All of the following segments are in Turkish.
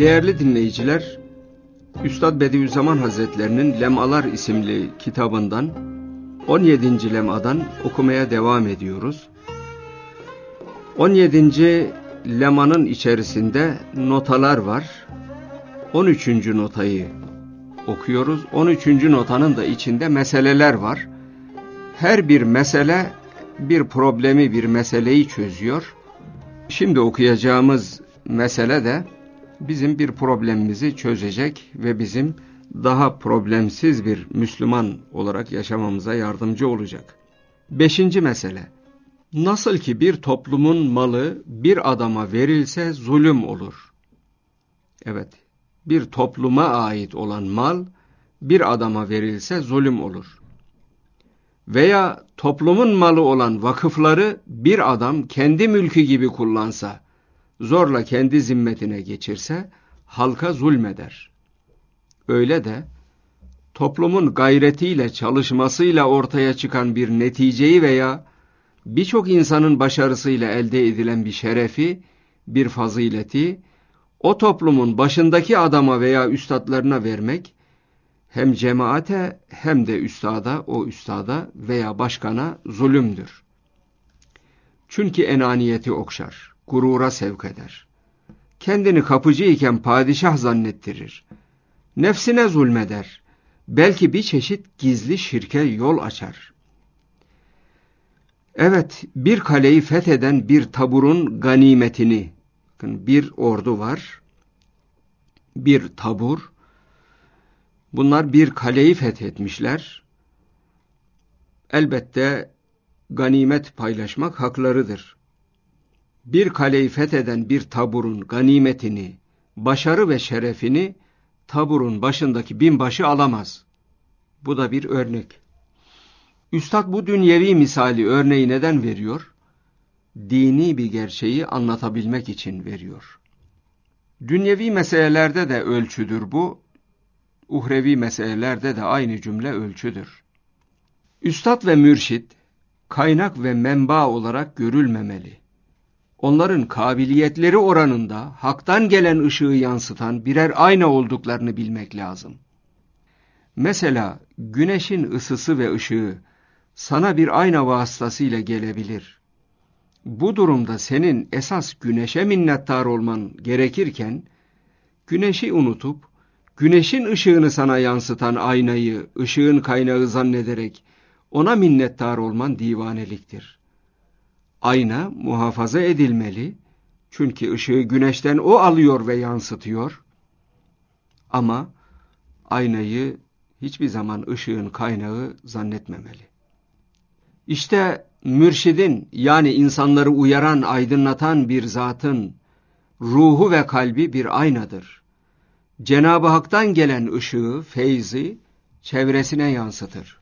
Değerli dinleyiciler, Üstad Bediüzzaman Hazretlerinin Lemalar isimli kitabından 17. lemadan okumaya devam ediyoruz. 17. lemanın içerisinde notalar var. 13. notayı okuyoruz. 13. notanın da içinde meseleler var. Her bir mesele bir problemi, bir meseleyi çözüyor. Şimdi okuyacağımız mesele de bizim bir problemimizi çözecek ve bizim daha problemsiz bir Müslüman olarak yaşamamıza yardımcı olacak. 5. mesele. Nasıl ki bir toplumun malı bir adama verilse zulüm olur. Evet, bir topluma ait olan mal bir adama verilse zulüm olur. Veya toplumun malı olan vakıfları bir adam kendi mülkü gibi kullansa, zorla kendi zimmetine geçirse, halka zulmeder. Öyle de toplumun gayretiyle, çalışmasıyla ortaya çıkan bir neticeyi veya birçok insanın başarısıyla elde edilen bir şerefi, bir fazileti, o toplumun başındaki adama veya üstadlarına vermek, hem cemaate hem de üstada, o üstada veya başkana zulümdür. Çünkü enaniyeti okşar, gurura sevk eder. Kendini kapıcı iken padişah zannettirir. Nefsine zulmeder. Belki bir çeşit gizli şirke yol açar. Evet, bir kaleyi fetheden bir taburun ganimetini, bakın bir ordu var, bir tabur, bunlar bir kaleyi fethetmişler. Elbette ganimet paylaşmak haklarıdır. Bir kaleyi fetheden bir taburun ganimetini, başarı ve şerefini taburun başındaki binbaşı alamaz. Bu da bir örnek. Üstad bu dünyevi misali örneği neden veriyor? Dini bir gerçeği anlatabilmek için veriyor. Dünyevi meselelerde de ölçüdür bu, uhrevi meselelerde de aynı cümle ölçüdür. Üstad ve mürşit, kaynak ve menba olarak görülmemeli. Onların kabiliyetleri oranında haktan gelen ışığı yansıtan birer ayna olduklarını bilmek lazım. Mesela güneşin ısısı ve ışığı sana bir ayna vasıtasıyla gelebilir. Bu durumda senin esas güneşe minnettar olman gerekirken, güneşi unutup, güneşin ışığını sana yansıtan aynayı, ışığın kaynağı zannederek ona minnettar olman divaneliktir. Ayna muhafaza edilmeli, çünkü ışığı güneşten o alıyor ve yansıtıyor. Ama aynayı hiçbir zaman ışığın kaynağı zannetmemeli. İşte mürşidin, yani insanları uyaran, aydınlatan bir zatın ruhu ve kalbi bir aynadır. Cenab-ı Hak'tan gelen ışığı, feyzi çevresine yansıtır.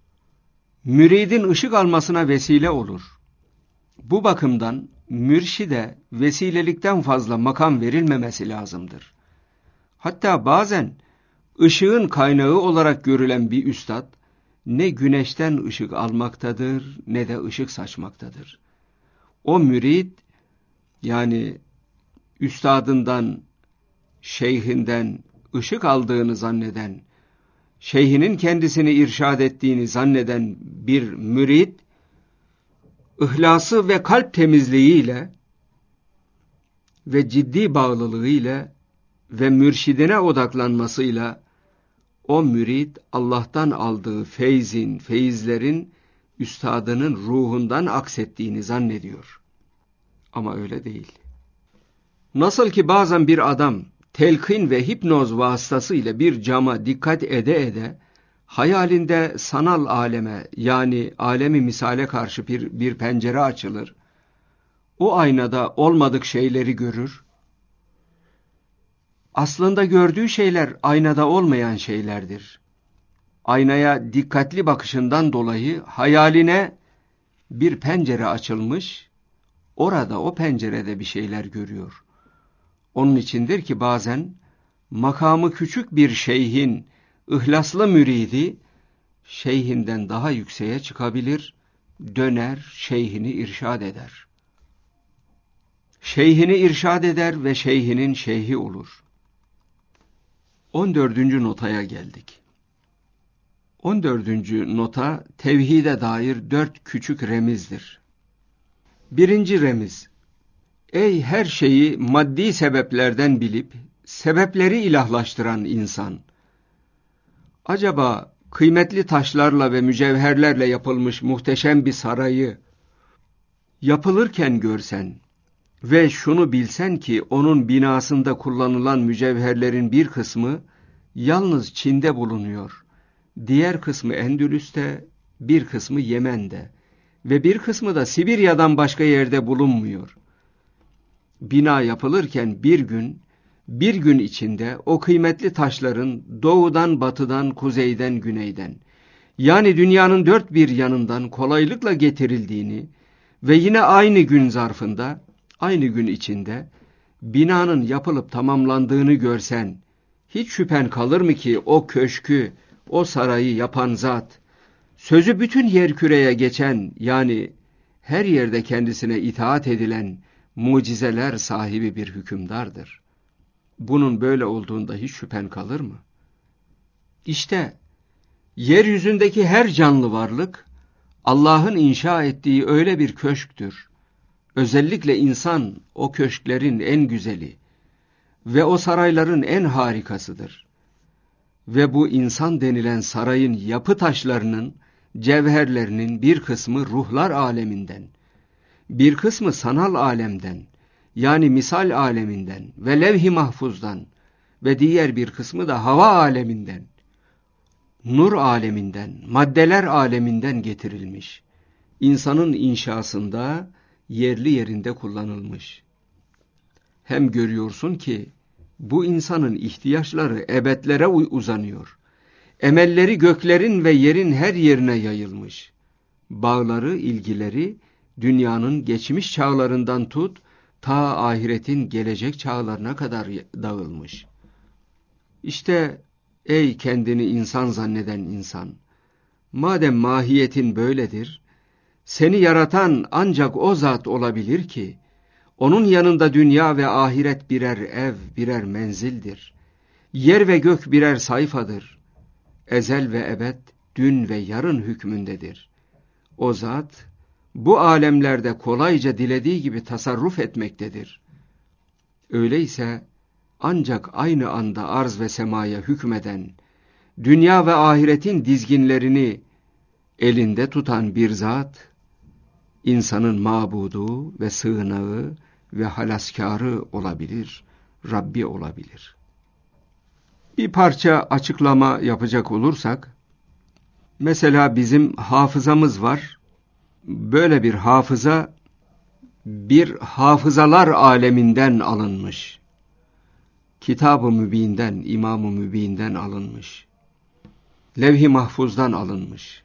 Müridin ışık almasına vesile olur. Bu bakımdan mürşide vesilelikten fazla makam verilmemesi lazımdır. Hatta bazen ışığın kaynağı olarak görülen bir üstad, ne güneşten ışık almaktadır, ne de ışık saçmaktadır. O mürid, yani üstadından, şeyhinden ışık aldığını zanneden, şeyhinin kendisini irşad ettiğini zanneden bir mürid, İhlası ve kalp temizliğiyle ve ciddi bağlılığıyla ve mürşidine odaklanmasıyla o mürid Allah'tan aldığı feyizlerin üstadının ruhundan aksettiğini zannediyor. Ama öyle değil. Nasıl ki bazen bir adam telkin ve hipnoz vasıtasıyla bir cama dikkat ede hayalinde sanal aleme, yani alemi misale karşı bir pencere açılır. O aynada olmadık şeyleri görür. Aslında gördüğü şeyler aynada olmayan şeylerdir. Aynaya dikkatli bakışından dolayı hayaline bir pencere açılmış, orada o pencerede bir şeyler görüyor. Onun içindir ki bazen makamı küçük bir şeyhin ihlaslı müridi, şeyhinden daha yükseğe çıkabilir, döner şeyhini irşad eder. Şeyhini irşad eder ve şeyhinin şeyhi olur. 14. notaya geldik. 14. nota tevhide dair 4 küçük remizdir. Birinci remiz: ey her şeyi maddi sebeplerden bilip sebepleri ilahlaştıran insan! Acaba kıymetli taşlarla ve mücevherlerle yapılmış muhteşem bir sarayı yapılırken görsen ve şunu bilsen ki onun binasında kullanılan mücevherlerin bir kısmı yalnız Çin'de bulunuyor, diğer kısmı Endülüs'te, bir kısmı Yemen'de ve bir kısmı da Sibirya'dan başka yerde bulunmuyor. Bina yapılırken bir gün içinde o kıymetli taşların doğudan, batıdan, kuzeyden, güneyden, yani dünyanın dört bir yanından kolaylıkla getirildiğini ve yine aynı gün zarfında, aynı gün içinde binanın yapılıp tamamlandığını görsen, hiç şüphen kalır mı ki o köşkü, o sarayı yapan zat, sözü bütün yerküreye geçen, yani her yerde kendisine itaat edilen mucizeler sahibi bir hükümdardır. Bunun böyle olduğunda hiç şüphen kalır mı? İşte yeryüzündeki her canlı varlık Allah'ın inşa ettiği öyle bir köşktür. Özellikle insan o köşklerin en güzeli ve o sarayların en harikasıdır. Ve bu insan denilen sarayın yapı taşlarının, cevherlerinin bir kısmı ruhlar aleminden, bir kısmı sanal alemden, yani misal aleminden ve levh-i mahfuzdan ve diğer bir kısmı da hava aleminden, nur aleminden, maddeler aleminden getirilmiş. İnsanın inşasında yerli yerinde kullanılmış. Hem görüyorsun ki bu insanın ihtiyaçları ebedlere uzanıyor. Emelleri göklerin ve yerin her yerine yayılmış. Bağları, ilgileri dünyanın geçmiş çağlarından tut, ta ahiretin gelecek çağlarına kadar dağılmış. İşte ey kendini insan zanneden insan! Madem mahiyetin böyledir, seni yaratan ancak o zat olabilir ki, onun yanında dünya ve ahiret birer ev, birer menzildir. Yer ve gök birer sayfadır. Ezel ve ebed, dün ve yarın hükmündedir. O zat, bu alemlerde kolayca dilediği gibi tasarruf etmektedir. Öyleyse, ancak aynı anda arz ve semaya hükmeden, dünya ve ahiretin dizginlerini elinde tutan bir zat, insanın mabudu ve sığınağı ve halaskarı olabilir, Rabbi olabilir. Bir parça açıklama yapacak olursak, mesela bizim hafızamız var. Böyle bir hafıza, bir hafızalar aleminden alınmış. Kitab-ı Mübin'den, İmam-ı Mübin'den alınmış. Levh-i Mahfuz'dan alınmış.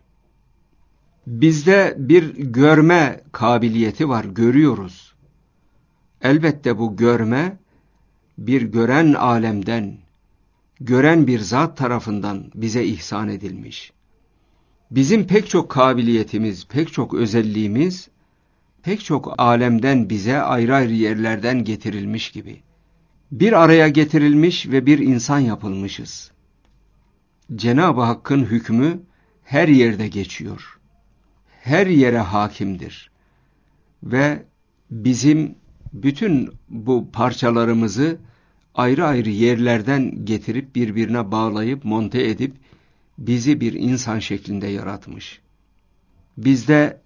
Bizde bir görme kabiliyeti var, görüyoruz. Elbette bu görme, bir gören alemden, gören bir zat tarafından bize ihsan edilmiş. Bizim pek çok kabiliyetimiz, pek çok özelliğimiz, pek çok alemden bize ayrı ayrı yerlerden getirilmiş gibi. Bir araya getirilmiş ve bir insan yapılmışız. Cenab-ı Hakk'ın hükmü her yerde geçiyor. Her yere hakimdir. Ve bizim bütün bu parçalarımızı ayrı ayrı yerlerden getirip birbirine bağlayıp monte edip bizi bir insan şeklinde yaratmış. Bizde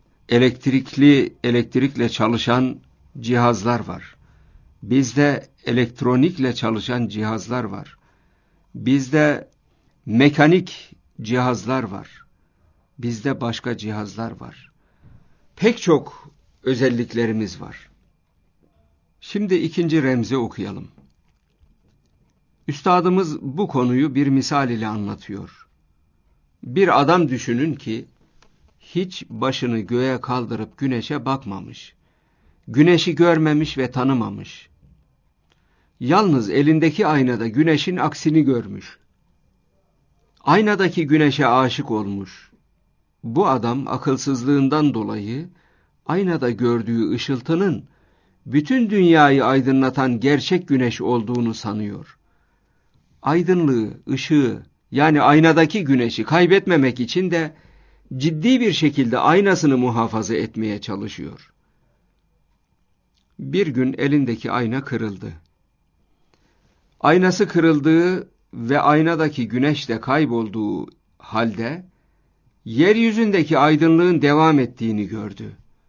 elektrikle çalışan cihazlar var. Bizde elektronikle çalışan cihazlar var. Bizde mekanik cihazlar var. Bizde başka cihazlar var. Pek çok özelliklerimiz var. Şimdi ikinci remzi okuyalım. Üstadımız bu konuyu bir misal ile anlatıyor. Bir adam düşünün ki hiç başını göğe kaldırıp güneşe bakmamış. Güneşi görmemiş ve tanımamış. Yalnız elindeki aynada güneşin aksini görmüş. Aynadaki güneşe aşık olmuş. Bu adam akılsızlığından dolayı aynada gördüğü ışıltının bütün dünyayı aydınlatan gerçek güneş olduğunu sanıyor. aydınlığı, ışığı, yani aynadaki güneşi kaybetmemek için de ciddi bir şekilde aynasını muhafaza etmeye çalışıyor. Bir gün elindeki ayna kırıldı. Aynası kırıldığı ve aynadaki güneş de kaybolduğu halde yeryüzündeki aydınlığın devam ettiğini gördü.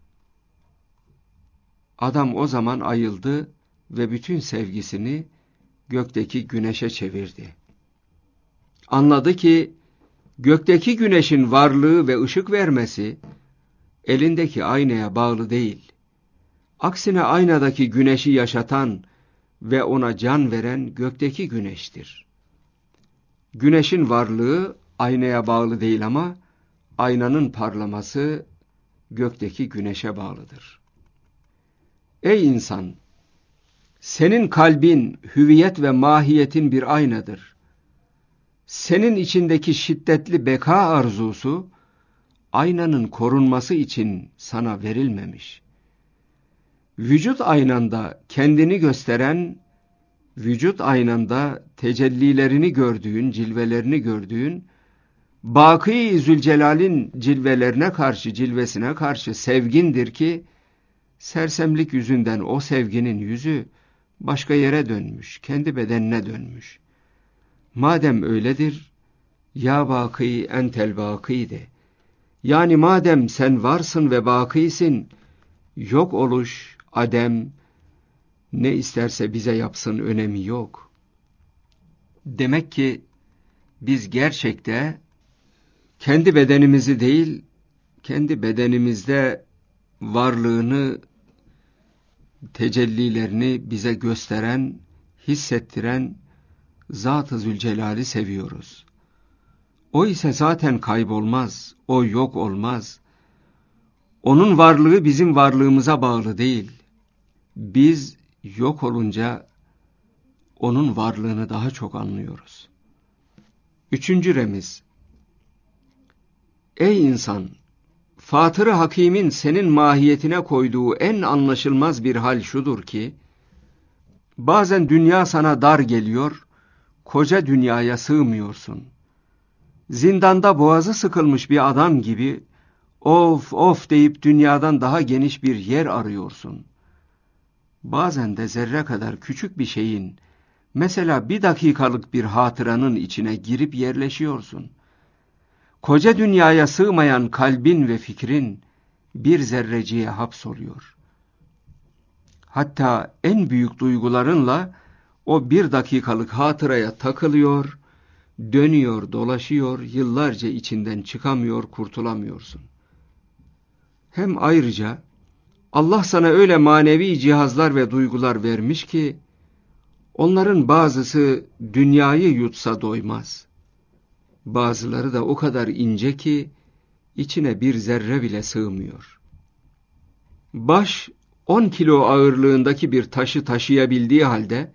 Adam o zaman ayıldı ve bütün sevgisini gökteki güneşe çevirdi. Anladı ki gökteki güneşin varlığı ve ışık vermesi elindeki aynaya bağlı değil. Aksine aynadaki güneşi yaşatan ve ona can veren gökteki güneştir. Güneşin varlığı aynaya bağlı değil ama aynanın parlaması gökteki güneşe bağlıdır. Ey insan! Senin kalbin, hüviyet ve mahiyetin bir aynadır. Senin içindeki şiddetli beka arzusu, aynanın korunması için sana verilmemiş. Vücut aynanda kendini gösteren, vücut aynanda tecellilerini gördüğün, cilvelerini gördüğün, Baki Zülcelal'in cilvesine karşı sevgindir ki, sersemlik yüzünden o sevginin yüzü başka yere dönmüş, kendi bedenine dönmüş. Madem öyledir, ya Baki entel Baki de. Yani madem sen varsın ve bakisin, yok oluş, adem, ne isterse bize yapsın önemi yok. Demek ki biz gerçekte kendi bedenimizi değil, kendi bedenimizde varlığını, tecellilerini bize gösteren, hissettiren Zat-ı Zülcelal'i seviyoruz. O ise zaten kaybolmaz, o yok olmaz. Onun varlığı bizim varlığımıza bağlı değil. Biz yok olunca onun varlığını daha çok anlıyoruz. 3. remiz. Ey insan! Fatır-ı Hakîm'in senin mahiyetine koyduğu en anlaşılmaz bir hal şudur ki, bazen dünya sana dar geliyor, koca dünyaya sığmıyorsun. Zindanda boğazı sıkılmış bir adam gibi, of of deyip dünyadan daha geniş bir yer arıyorsun. Bazen de zerre kadar küçük bir şeyin, mesela bir dakikalık bir hatıranın içine girip yerleşiyorsun. Koca dünyaya sığmayan kalbin ve fikrin bir zerreciye hapsoluyor. Hatta en büyük duygularınla o bir dakikalık hatıraya takılıyor, dönüyor, dolaşıyor, yıllarca içinden çıkamıyor, kurtulamıyorsun. Hem ayrıca Allah sana öyle manevi cihazlar ve duygular vermiş ki, onların bazısı dünyayı yutsa doymaz. Bazıları da o kadar ince ki, içine bir zerre bile sığmıyor. Baş 10 kilo ağırlığındaki bir taşı taşıyabildiği halde,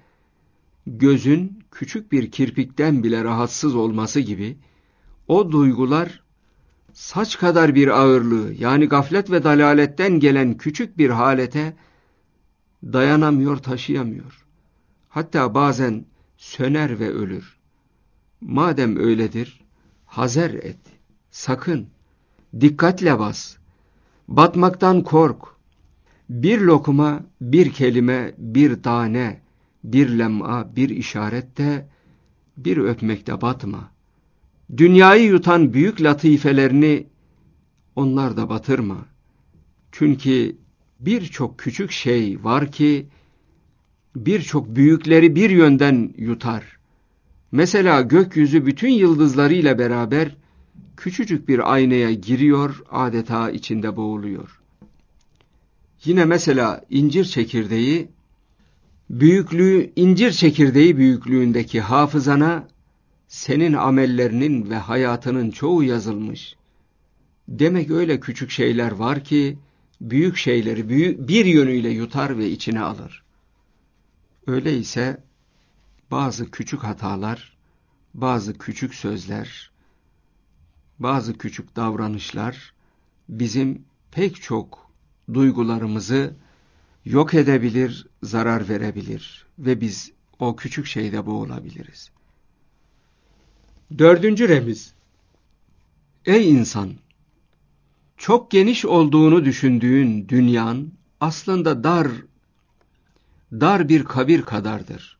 gözün küçük bir kirpikten bile rahatsız olması gibi, o duygular saç kadar bir ağırlığı, yani gaflet ve dalaletten gelen küçük bir halete dayanamıyor, taşıyamıyor. Hatta bazen söner ve ölür. Madem öyledir, hazer et, sakın, dikkatle bas, batmaktan kork. Bir lokma, bir kelime, bir tane, bir lem'a, bir işarette, bir öpmekte batma. Dünyayı yutan büyük latifelerini onlarda batırma. Çünkü birçok küçük şey var ki, birçok büyükleri bir yönden yutar. Mesela gökyüzü bütün yıldızlarıyla beraber küçücük bir aynaya giriyor, adeta içinde boğuluyor. Yine mesela incir çekirdeği büyüklüğündeki hafızana senin amellerinin ve hayatının çoğu yazılmış. Demek öyle küçük şeyler var ki büyük şeyleri bir yönüyle yutar ve içine alır. Öyleyse bazı küçük hatalar, bazı küçük sözler, bazı küçük davranışlar bizim pek çok duygularımızı yok edebilir, zarar verebilir ve biz o küçük şeyde boğulabiliriz. Dördüncü remiz. Ey insan! Çok geniş olduğunu düşündüğün dünyan aslında dar bir kabir kadardır.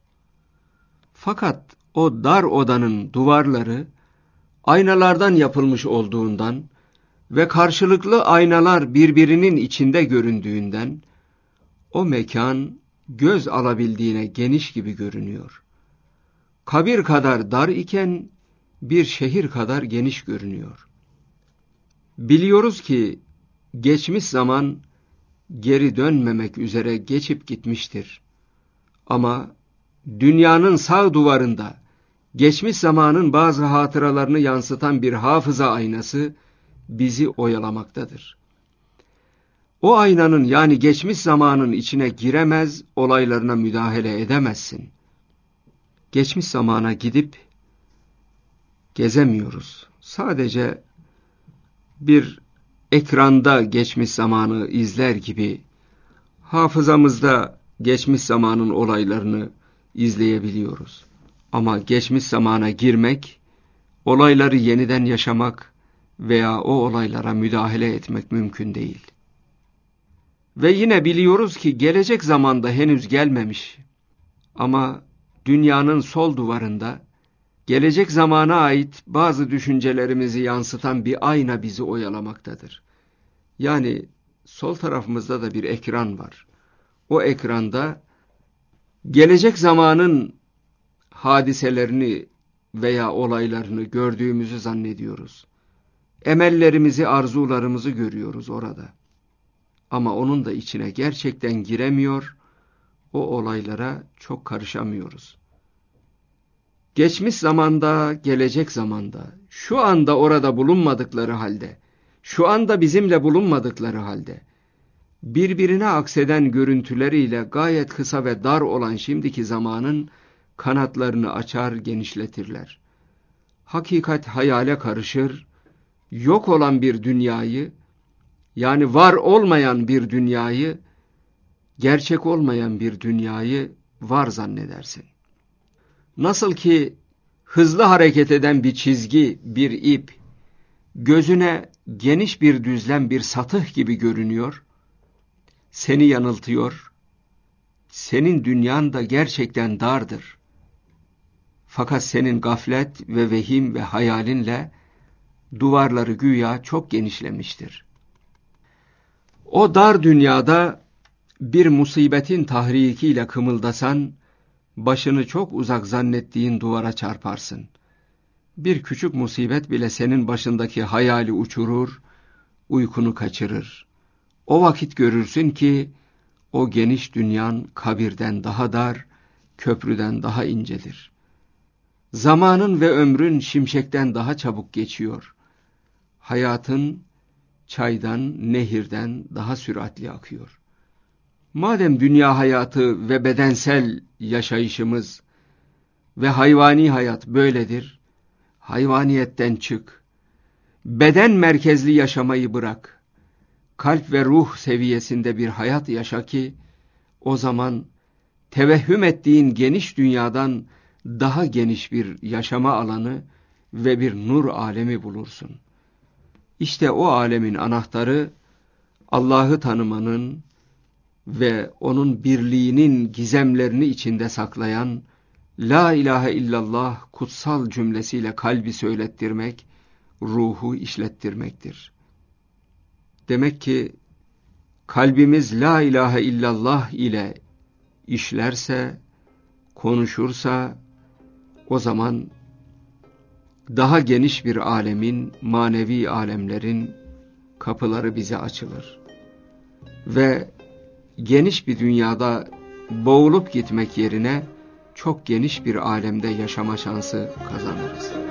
Fakat o dar odanın duvarları aynalardan yapılmış olduğundan ve karşılıklı aynalar birbirinin içinde göründüğünden o mekan göz alabildiğine geniş gibi görünüyor. Kabir kadar dar iken bir şehir kadar geniş görünüyor. Biliyoruz ki geçmiş zaman geri dönmemek üzere geçip gitmiştir. Ama dünyanın sağ duvarında geçmiş zamanın bazı hatıralarını yansıtan bir hafıza aynası bizi oyalamaktadır. O aynanın yani geçmiş zamanın içine giremez, olaylarına müdahale edemezsin. Geçmiş zamana gidip gezemiyoruz. Sadece bir ekranda geçmiş zamanı izler gibi hafızamızda geçmiş zamanın olaylarını izleyebiliyoruz. Ama geçmiş zamana girmek, olayları yeniden yaşamak veya o olaylara müdahale etmek mümkün değil. Ve yine biliyoruz ki gelecek zamanda henüz gelmemiş. Ama dünyanın sol duvarında gelecek zamana ait bazı düşüncelerimizi yansıtan bir ayna bizi oyalamaktadır. Yani sol tarafımızda da bir ekran var. O ekranda gelecek zamanın hadiselerini veya olaylarını gördüğümüzü zannediyoruz. Emellerimizi, arzularımızı görüyoruz orada. Ama onun da içine gerçekten giremiyor, o olaylara çok karışamıyoruz. Geçmiş zamanda, gelecek zamanda, şu anda orada bulunmadıkları halde, şu anda bizimle bulunmadıkları halde, birbirine akseden görüntüleriyle gayet kısa ve dar olan şimdiki zamanın kanatlarını açar, genişletirler. Hakikat hayale karışır, yok olan bir dünyayı, yani var olmayan bir dünyayı, gerçek olmayan bir dünyayı var zannedersin. Nasıl ki hızlı hareket eden bir çizgi, bir ip, gözüne geniş bir düzlem, bir satıh gibi görünüyor, seni yanıltıyor, senin dünyan da gerçekten dardır. Fakat senin gaflet ve vehim ve hayalinle duvarları güya çok genişlemiştir. O dar dünyada bir musibetin tahrikiyle kımıldasan, başını çok uzak zannettiğin duvara çarparsın. Bir küçük musibet bile senin başındaki hayali uçurur, uykunu kaçırır. O vakit görürsün ki, o geniş dünyan kabirden daha dar, köprüden daha incedir. Zamanın ve ömrün şimşekten daha çabuk geçiyor. Hayatın çaydan, nehirden daha süratli akıyor. Madem dünya hayatı ve bedensel yaşayışımız ve hayvani hayat böyledir, hayvaniyetten çık. Beden merkezli yaşamayı bırak. Kalp ve ruh seviyesinde bir hayat yaşa ki, o zaman tevehhüm ettiğin geniş dünyadan daha geniş bir yaşama alanı ve bir nur alemi bulursun. İşte o alemin anahtarı, Allah'ı tanımanın ve onun birliğinin gizemlerini içinde saklayan La ilahe illallah kutsal cümlesiyle kalbi söylettirmek, ruhu işlettirmektir. Demek ki kalbimiz La ilahe illallah ile işlerse, konuşursa, o zaman daha geniş bir alemin, manevi alemlerin kapıları bize açılır. Ve geniş bir dünyada boğulup gitmek yerine çok geniş bir alemde yaşama şansı kazanırız.